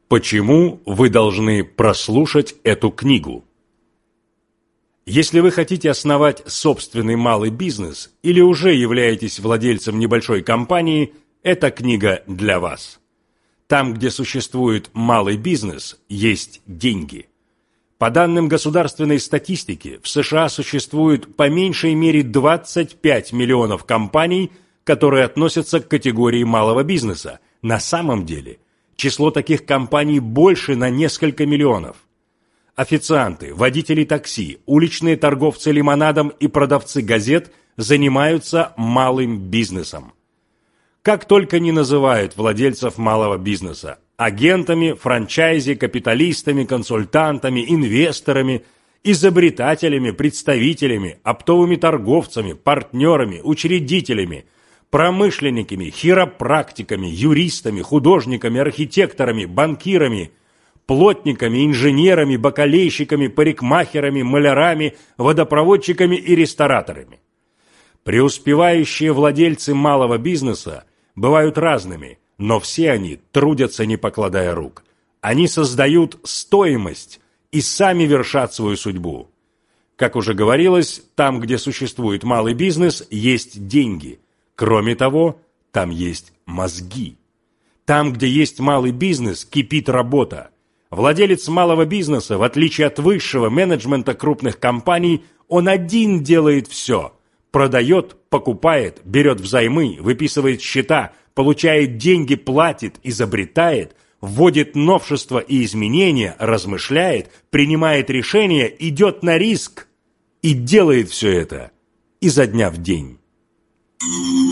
Почему вы должны прослушать эту книгу? Если вы хотите основать собственный малый бизнес или уже являетесь владельцем небольшой компании, эта книга для вас. Там, где существует малый бизнес, есть деньги. По данным государственной статистики, в США существует по меньшей мере 25 миллионов компаний, которые относятся к категории малого бизнеса. На самом деле, число таких компаний больше на несколько миллионов. Официанты, водители такси, уличные торговцы лимонадом и продавцы газет занимаются малым бизнесом. Как только не называют владельцев малого бизнеса агентами, франчайзи, капиталистами, консультантами, инвесторами, изобретателями, представителями, оптовыми торговцами, партнерами, учредителями, промышленниками, хиропрактиками, юристами, художниками, архитекторами, банкирами, плотниками, инженерами, бакалейщиками, парикмахерами, малярами, водопроводчиками и рестораторами. Преуспевающие владельцы малого бизнеса бывают разными, но все они трудятся, не покладая рук. Они создают стоимость и сами вершат свою судьбу. Как уже говорилось, там, где существует малый бизнес, есть деньги. Кроме того, там есть мозги. Там, где есть малый бизнес, кипит работа. Владелец малого бизнеса, в отличие от высшего менеджмента крупных компаний, он один делает все. Продает, покупает, берет взаймы, выписывает счета, получает деньги, платит, изобретает, вводит новшества и изменения, размышляет, принимает решения, идет на риск и делает все это изо дня в день.